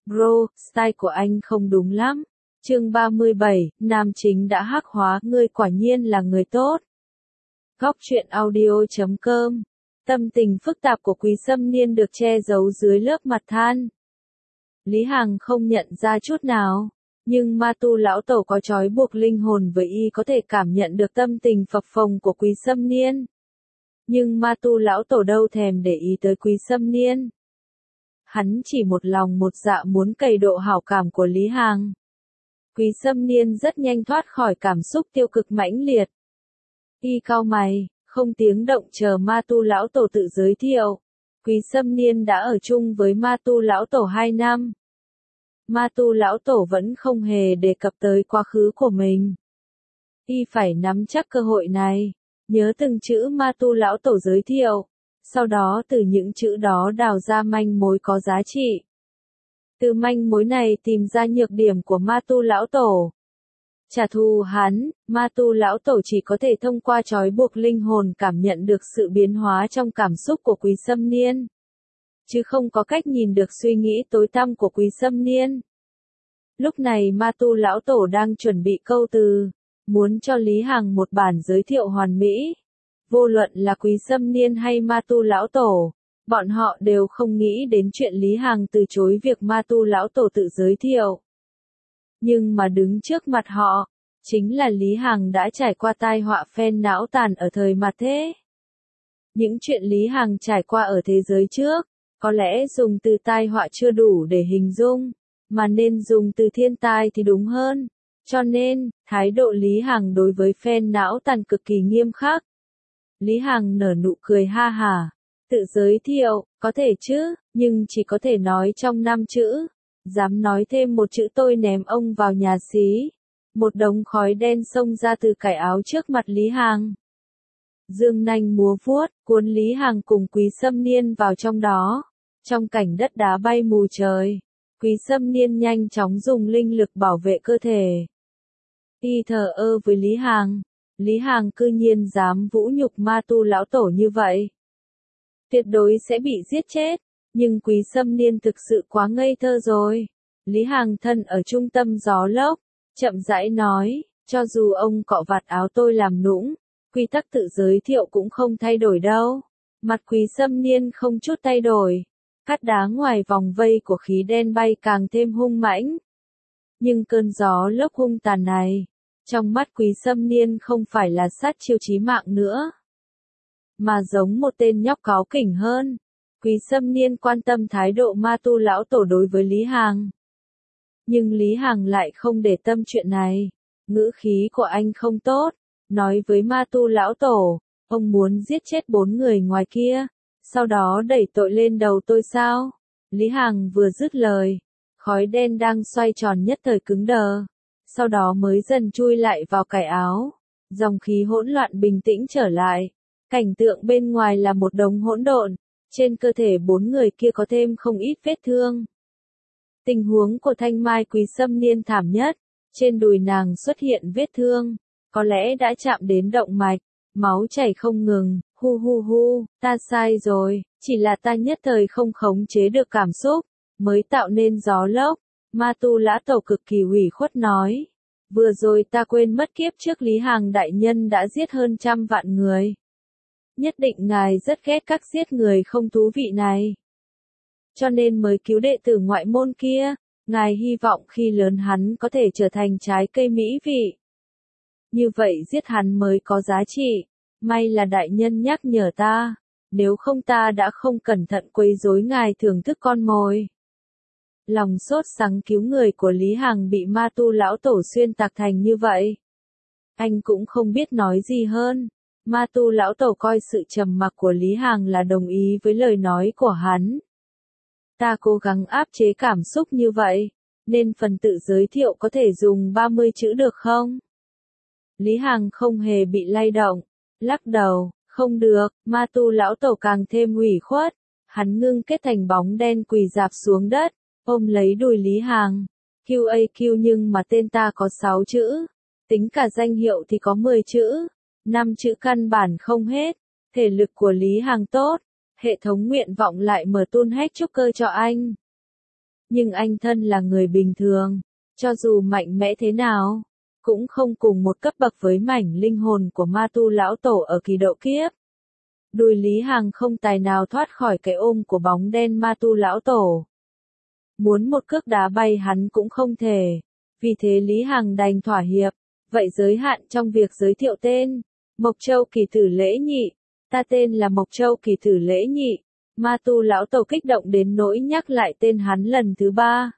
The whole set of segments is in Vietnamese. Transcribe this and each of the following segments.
Bro, style của anh không đúng lắm. Chương 37, nam chính đã hắc hóa, ngươi quả nhiên là người tốt. Góc truyện audio.com. Tâm tình phức tạp của Quý Sâm Niên được che giấu dưới lớp mặt than. Lý Hằng không nhận ra chút nào, nhưng ma tu lão tổ có trói buộc linh hồn với y có thể cảm nhận được tâm tình phập phồng của Quý Sâm Niên. Nhưng ma tu lão tổ đâu thèm để ý tới Quý Sâm Niên. Hắn chỉ một lòng một dạ muốn cày độ hảo cảm của Lý Hằng. Quý Sâm Niên rất nhanh thoát khỏi cảm xúc tiêu cực mãnh liệt. Y cau mày, không tiếng động chờ ma tu lão tổ tự giới thiệu. Quý Sâm Niên đã ở chung với ma tu lão tổ 2 năm. Ma tu lão tổ vẫn không hề đề cập tới quá khứ của mình. Y phải nắm chắc cơ hội này, nhớ từng chữ ma tu lão tổ giới thiệu, sau đó từ những chữ đó đào ra manh mối có giá trị. Từ manh mối này tìm ra nhược điểm của ma tu lão tổ. Trả thù hắn, ma tu lão tổ chỉ có thể thông qua trói buộc linh hồn cảm nhận được sự biến hóa trong cảm xúc của Quý Sâm Niên, chứ không có cách nhìn được suy nghĩ tối tăm của Quý Sâm Niên. Lúc này ma tu lão tổ đang chuẩn bị câu từ, muốn cho Lý Hằng một bản giới thiệu hoàn mỹ. Vô luận là Quý Sâm Niên hay ma tu lão tổ, bọn họ đều không nghĩ đến chuyện Lý Hằng từ chối việc ma tu lão tổ tự giới thiệu. Nhưng mà đứng trước mặt họ, chính là Lý Hằng đã trải qua tai họa phen não tàn ở thời mặt thế. Những chuyện Lý Hằng trải qua ở thế giới trước, có lẽ dùng từ tai họa chưa đủ để hình dung, mà nên dùng từ thiên tai thì đúng hơn. Cho nên, thái độ Lý Hằng đối với phen não tàn cực kỳ nghiêm khắc. Lý Hằng nở nụ cười ha hả. Tự giới thiệu, có thể chứ, nhưng chỉ có thể nói trong 5 chữ. Dám nói thêm một chữ tôi ném ông vào nhà xí. Một đống khói đen xông ra từ cải áo trước mặt Lý Hằng. Dương nanh múa vuốt, cuốn Lý Hằng cùng Quý Sâm Niên vào trong đó. Trong cảnh đất đá bay mù trời, Quý Sâm Niên nhanh chóng dùng linh lực bảo vệ cơ thể. Y thờ ơ với Lý Hằng. Lý Hằng cư nhiên dám vũ nhục ma tu lão tổ như vậy. Tuyệt đối sẽ bị giết chết, nhưng Quý Sâm Niên thực sự quá ngây thơ rồi. Lý Hằng thân ở trung tâm gió lốc, chậm rãi nói, cho dù ông cọ vạt áo tôi làm nũng, quy tắc tự giới thiệu cũng không thay đổi đâu. Mặt Quý Sâm Niên không chút thay đổi, cát đá ngoài vòng vây của khí đen bay càng thêm hung mãnh. Nhưng cơn gió lốc hung tàn này, trong mắt Quý Sâm Niên không phải là sát chiêu chí mạng nữa, mà giống một tên nhóc cáu kỉnh hơn. Quý Sâm Niên quan tâm thái độ ma tu lão tổ đối với Lý Hằng. Nhưng Lý Hằng lại không để tâm chuyện này. Ngữ khí của anh không tốt, nói với ma tu lão tổ, ông muốn giết chết 4 người ngoài kia, sau đó đẩy tội lên đầu tôi sao? Lý Hằng vừa dứt lời, khói đen đang xoay tròn nhất thời cứng đờ, sau đó mới dần chui lại vào cải áo. Dòng khí hỗn loạn bình tĩnh trở lại. Cảnh tượng bên ngoài là một đống hỗn độn, trên cơ thể 4 người kia có thêm không ít vết thương. Tình huống của Thanh Mai Quý Sâm Niên thảm nhất, trên đùi nàng xuất hiện vết thương, có lẽ đã chạm đến động mạch, máu chảy không ngừng, hu, ta sai rồi, chỉ là ta nhất thời không khống chế được cảm xúc, mới tạo nên gió lốc. Ma tu lã tổ cực kỳ ủy khuất nói, vừa rồi ta quên mất kiếp trước Lý Hằng đại nhân đã giết hơn 100 vạn người. Nhất định ngài rất ghét các giết người không thú vị này. Cho nên mới cứu đệ tử ngoại môn kia, ngài hy vọng khi lớn hắn có thể trở thành trái cây mỹ vị. Như vậy giết hắn mới có giá trị, may là đại nhân nhắc nhở ta, nếu không ta đã không cẩn thận quấy rối ngài thưởng thức con mồi. Lòng sốt sắng cứu người của Lý Hằng bị ma tu lão tổ xuyên tạc thành như vậy. Anh cũng không biết nói gì hơn. Ma tu lão tổ coi sự trầm mặc của Lý Hằng là đồng ý với lời nói của hắn. Ta cố gắng áp chế cảm xúc như vậy, nên phần tự giới thiệu có thể dùng 30 chữ được không? Lý Hằng không hề bị lay động, lắc đầu, không được. Ma tu lão tổ càng thêm ủy khuất, hắn ngưng kết thành bóng đen quỳ rạp xuống đất, ôm lấy đùi Lý Hằng. QAQ nhưng mà tên ta có 6 chữ, tính cả danh hiệu thì có 10 chữ. 5 chữ căn bản không hết, thể lực của Lý Hằng tốt, hệ thống nguyện vọng lại mở tuôn hết chúc cơ cho anh. Nhưng anh thân là người bình thường, cho dù mạnh mẽ thế nào, cũng không cùng một cấp bậc với mảnh linh hồn của ma tu lão tổ ở kỳ độ kiếp. Đùi Lý Hằng không tài nào thoát khỏi cái ôm của bóng đen ma tu lão tổ. Muốn một cước đá bay hắn cũng không thể. Vì thế Lý Hằng đành thỏa hiệp. Vậy giới hạn trong việc giới thiệu tên. Mộc Châu Kỳ Tử Lễ Nhị. Ta tên là Mộc Châu Kỳ Tử Lễ Nhị. Ma tu lão tổ kích động đến nỗi nhắc lại tên hắn lần thứ 3.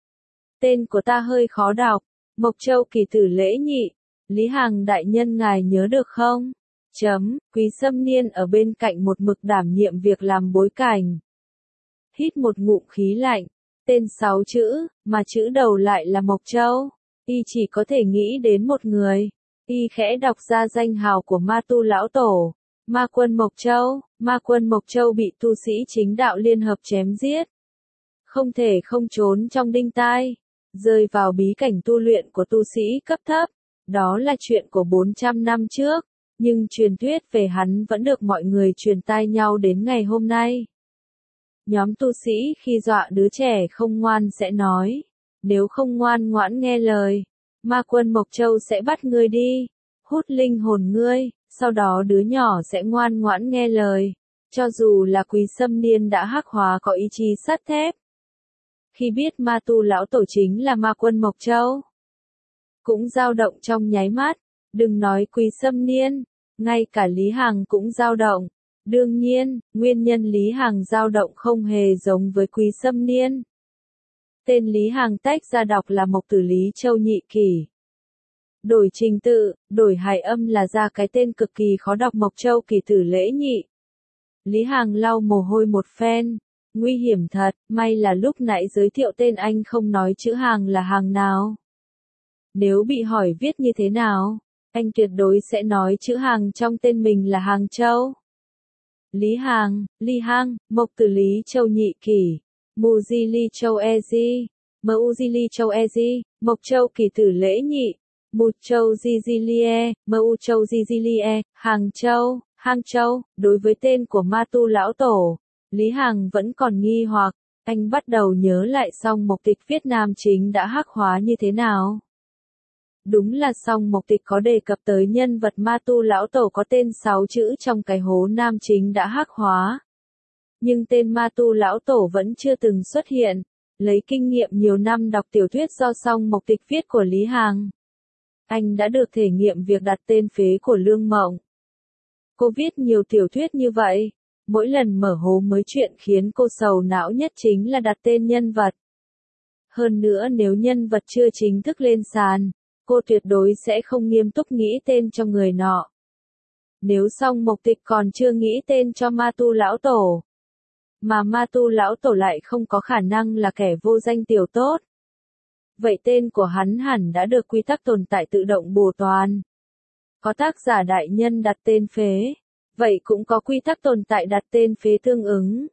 Tên của ta hơi khó đọc. Mộc Châu Kỳ Tử Lễ Nhị. Lý Hằng đại nhân ngài nhớ được không? Quý Sâm Niên ở bên cạnh một mực đảm nhiệm việc làm bối cảnh. Hít một ngụm khí lạnh. Tên 6 chữ, mà chữ đầu lại là Mộc Châu. Y chỉ có thể nghĩ đến một người. Y khẽ đọc ra danh hào của ma tu lão tổ. Ma quân Mộc Châu. Ma quân Mộc Châu bị tu sĩ chính đạo liên hợp chém giết. Không thể không trốn trong đinh tai. Rơi vào bí cảnh tu luyện của tu sĩ cấp thấp. Đó là chuyện của 400 năm trước. Nhưng truyền thuyết về hắn vẫn được mọi người truyền tai nhau đến ngày hôm nay. Nhóm tu sĩ khi dọa đứa trẻ không ngoan sẽ nói, nếu không ngoan ngoãn nghe lời, ma quân Mộc Châu sẽ bắt ngươi đi, hút linh hồn ngươi, sau đó đứa nhỏ sẽ ngoan ngoãn nghe lời, cho dù là Quý Sâm Niên đã hắc hóa có ý chí sắt thép. Khi biết ma tu lão tổ chính là ma quân Mộc Châu, cũng dao động trong nháy mắt, đừng nói Quý Sâm Niên, ngay cả Lý Hằng cũng dao động. Đương nhiên, nguyên nhân Lý Hằng dao động không hề giống với Quý Sâm Niên. Tên Lý Hằng tách ra đọc là Mộc Tử Lý Châu Nhị Kỳ. Đổi trình tự, đổi hài âm là ra cái tên cực kỳ khó đọc Mộc Châu Kỳ Tử Lễ Nhị. Lý Hằng lau mồ hôi một phen. Nguy hiểm thật, may là lúc nãy giới thiệu tên anh không nói chữ Hằng là hàng nào. Nếu bị hỏi viết như thế nào, anh tuyệt đối sẽ nói chữ Hằng trong tên mình là Hàng Châu. Lý Hằng, Lý Hằng, Mộc Tử Lý Châu Nhị Kỳ, Muji Ly Châu Ezi, Muji Ly Châu Ezi, Mộc Châu Kỳ Tử Lễ Nhị, Mục Châu Zizilie, Mu Châu Zizilie, Hàng Châu, Hàng Châu. Đối với tên của ma tu lão tổ, Lý Hằng vẫn còn nghi hoặc, anh bắt đầu nhớ lại Song Mộc Tịch viết nam chính đã hắc hóa như thế nào. Đúng là Song Mộc Tịch có đề cập tới nhân vật ma tu lão tổ có tên 6 chữ trong cái hố nam chính đã hắc hóa. Nhưng tên ma tu lão tổ vẫn chưa từng xuất hiện, lấy kinh nghiệm nhiều năm đọc tiểu thuyết do Song Mộc Tịch viết của Lý Hằng. Anh đã được thể nghiệm việc đặt tên phế của Lương Mộng. Cô viết nhiều tiểu thuyết như vậy, mỗi lần mở hố mới chuyện khiến cô sầu não nhất chính là đặt tên nhân vật. Hơn nữa nếu nhân vật chưa chính thức lên sàn, cô tuyệt đối sẽ không nghiêm túc nghĩ tên cho người nọ. Nếu Song Mộc Tịch còn chưa nghĩ tên cho ma tu lão tổ, mà ma tu lão tổ lại không có khả năng là kẻ vô danh tiểu tốt, vậy tên của hắn hẳn đã được quy tắc tồn tại tự động bổ toàn. Có tác giả đại nhân đặt tên phế, vậy cũng có quy tắc tồn tại đặt tên phế tương ứng.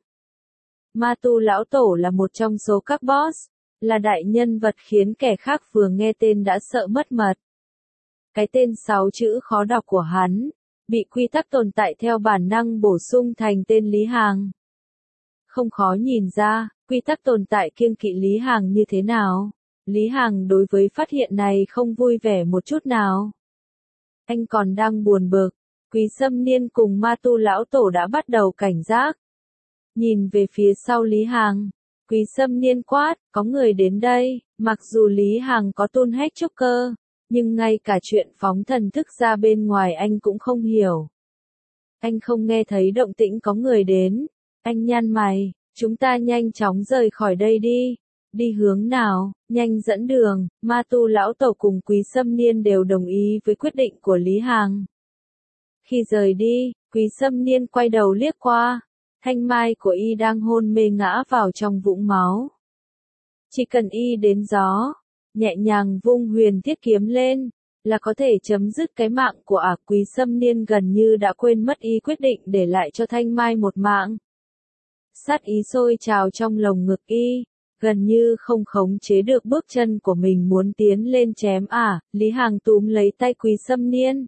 Ma tu lão tổ là một trong số các boss, là đại nhân vật khiến kẻ khác vừa nghe tên đã sợ mất mật. Cái tên 6 chữ khó đọc của hắn, bị quy tắc tồn tại theo bản năng bổ sung thành tên Lý Hằng. Không khó nhìn ra, quy tắc tồn tại kiêng kỵ Lý Hằng như thế nào. Lý Hằng đối với phát hiện này không vui vẻ một chút nào. Anh còn đang buồn bực, Quý Sâm Niên cùng ma tu lão tổ đã bắt đầu cảnh giác. Nhìn về phía sau Lý Hằng, Quý Sâm Niên quát, có người đến đây. Mặc dù Lý Hằng có tôn hách trúc cơ, nhưng ngay cả chuyện phóng thần thức ra bên ngoài anh cũng không hiểu. Anh không nghe thấy động tĩnh có người đến. Anh nhăn mày, chúng ta nhanh chóng rời khỏi đây đi. Đi hướng nào, nhanh dẫn đường. Ma tu lão tổ cùng Quý Sâm Niên đều đồng ý với quyết định của Lý Hằng. Khi rời đi, Quý Sâm Niên quay đầu liếc qua. Thanh mai của y đang hôn mê ngã vào trong vũng máu. Chỉ cần y đến gió, nhẹ nhàng vung huyền thiết kiếm lên, là có thể chấm dứt cái mạng của Quý Sâm Niên gần như đã quên mất y quyết định để lại cho Thanh mai một mạng. Sát ý sôi trào trong lồng ngực y, gần như không khống chế được bước chân của mình muốn tiến lên chém Lý Hằng túm lấy tay Quý Sâm Niên,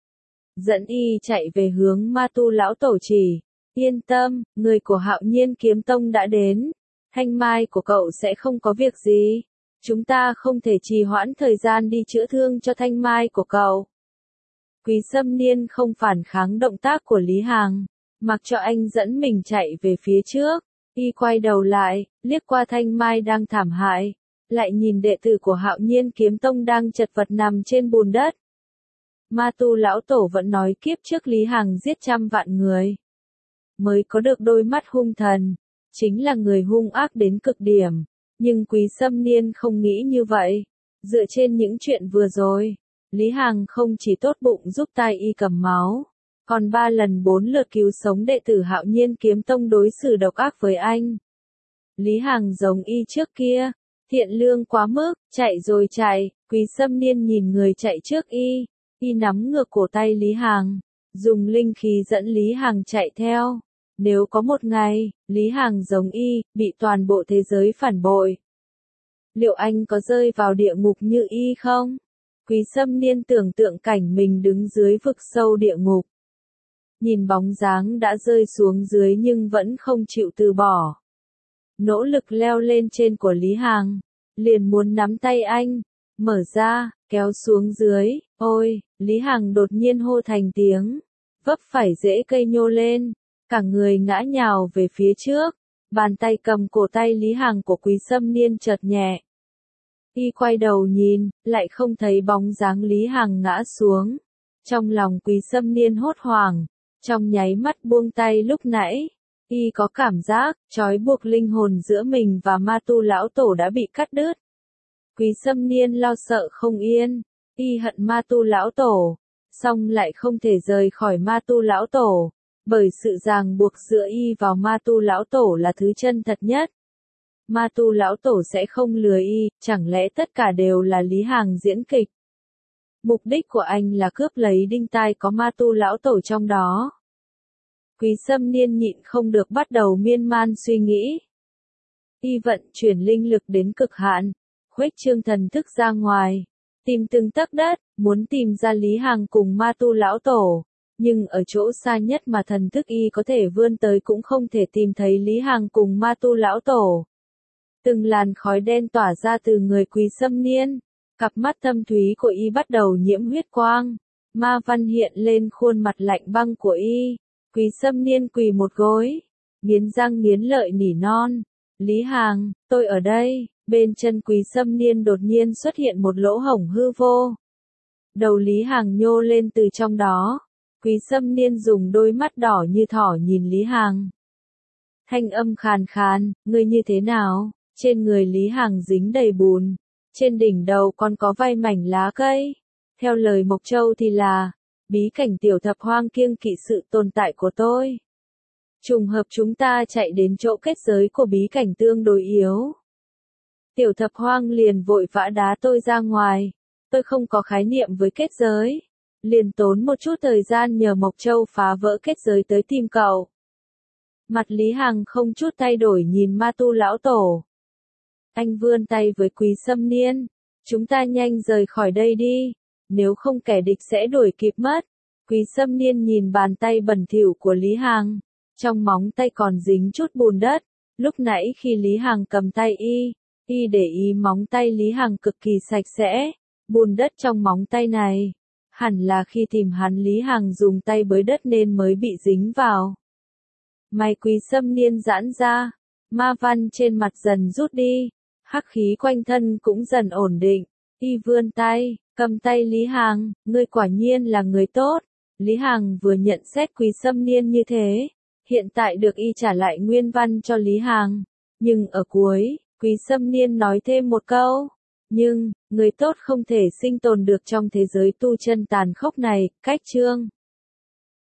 dẫn y chạy về hướng ma tu lão tổ chỉ. Yên tâm, người của Hạo Nhiên Kiếm Tông đã đến. Thanh mai của cậu sẽ không có việc gì. Chúng ta không thể trì hoãn thời gian đi chữa thương cho thanh mai của cậu. Quý Sâm Niên không phản kháng động tác của Lý Hằng, mặc cho anh dẫn mình chạy về phía trước. Y quay đầu lại, liếc qua thanh mai đang thảm hại, lại nhìn đệ tử của Hạo Nhiên Kiếm Tông đang chật vật nằm trên bùn đất. Ma Tu lão tổ vẫn nói kiếp trước Lý Hằng giết trăm vạn người, mới có được đôi mắt hung thần, chính là người hung ác đến cực điểm. Nhưng Quý Sâm Niên không nghĩ như vậy. Dựa trên những chuyện vừa rồi, Lý Hằng không chỉ tốt bụng giúp tai y cầm máu, còn 3 lần 4 lượt cứu sống đệ tử Hạo Nhiên Kiếm Tông đối xử độc ác với anh. Lý Hằng giống y trước kia, thiện lương quá mức, chạy rồi chạy. Quý Sâm Niên nhìn người chạy trước y nắm ngược cổ tay Lý Hằng, dùng linh khí dẫn Lý Hằng chạy theo. Nếu có một ngày, Lý Hằng giống y, bị toàn bộ thế giới phản bội, liệu anh có rơi vào địa ngục như y không? Quý Sâm Niên tưởng tượng cảnh mình đứng dưới vực sâu địa ngục. Nhìn bóng dáng đã rơi xuống dưới nhưng vẫn không chịu từ bỏ. Nỗ lực leo lên trên của Lý Hằng, liền muốn nắm tay anh, mở ra, kéo xuống dưới. Ôi, Lý Hằng đột nhiên hô thành tiếng, vấp phải rễ cây nhô lên, cả người ngã nhào về phía trước. Bàn tay cầm cổ tay Lý Hằng của Quý Sâm Niên chợt nhẹ. Y quay đầu nhìn, lại không thấy bóng dáng Lý Hằng ngã xuống. Trong lòng Quý Sâm Niên hốt hoảng, trong nháy mắt buông tay lúc nãy. Y có cảm giác, trói buộc linh hồn giữa mình và Ma Tu lão tổ đã bị cắt đứt. Quý Sâm Niên lo sợ không yên, y hận Ma Tu lão tổ, song lại không thể rời khỏi Ma Tu lão tổ, bởi sự ràng buộc giữa y vào Ma Tu lão tổ là thứ chân thật nhất. Ma Tu lão tổ sẽ không lừa y, chẳng lẽ tất cả đều là Lý Hằng diễn kịch? Mục đích của anh là cướp lấy đinh tai có Ma Tu lão tổ trong đó. Quý Sâm Niên nhịn không được bắt đầu miên man suy nghĩ. Y vận chuyển linh lực đến cực hạn, khuếch trương thần thức ra ngoài, tìm từng tấc đất, muốn tìm ra Lý Hằng cùng Ma Tu lão tổ. Nhưng ở chỗ xa nhất mà thần thức y có thể vươn tới cũng không thể tìm thấy Lý Hằng cùng Ma Tu lão tổ. Từng làn khói đen tỏa ra từ người Quý Sâm Niên, cặp mắt thâm thúy của y bắt đầu nhiễm huyết quang, ma văn hiện lên khuôn mặt lạnh băng của y. Quý Sâm Niên quỳ một gối, nghiến răng nghiến lợi nỉ non, Lý Hằng, tôi ở đây. Bên chân Quý Sâm Niên đột nhiên xuất hiện một lỗ hổng hư vô. Đầu Lý Hằng nhô lên từ trong đó. Quý Sâm Niên dùng đôi mắt đỏ như thỏ nhìn Lý Hằng. Thanh âm khàn khàn, ngươi như thế nào? Trên người Lý Hằng dính đầy bùn, trên đỉnh đầu còn có vài mảnh lá cây. Theo lời Mộc Châu thì là, bí cảnh tiểu thập hoang kiêng kỵ sự tồn tại của tôi. Trùng hợp chúng ta chạy đến chỗ kết giới của bí cảnh tương đối yếu. Tiểu thập hoang liền vội vã đá tôi ra ngoài. Tôi không có khái niệm với kết giới. Liền tốn một chút thời gian nhờ Mộc Châu phá vỡ kết giới tới tìm cậu. Mặt Lý Hằng không chút thay đổi nhìn Ma Tu lão tổ. Anh vươn tay với Quý Sâm Niên. Chúng ta nhanh rời khỏi đây đi. Nếu không kẻ địch sẽ đuổi kịp mất. Quý Sâm Niên nhìn bàn tay bẩn thỉu của Lý Hằng. Trong móng tay còn dính chút bùn đất. Lúc nãy khi Lý Hằng cầm tay y để ý móng tay Lý Hằng cực kỳ sạch sẽ. Bùn đất trong móng tay này, hẳn là khi tìm hắn Lý Hằng dùng tay bới đất nên mới bị dính vào. Mày Quý Sâm Niên giãn ra, ma văn trên mặt dần rút đi, hắc khí quanh thân cũng dần ổn định. Y vươn tay, cầm tay Lý Hằng, ngươi quả nhiên là người tốt. Lý Hằng vừa nhận xét Quý Sâm Niên như thế, hiện tại được y trả lại nguyên văn cho Lý Hằng. Nhưng ở cuối, Quý Sâm Niên nói thêm một câu. Nhưng, người tốt không thể sinh tồn được trong thế giới tu chân tàn khốc này. Cách chương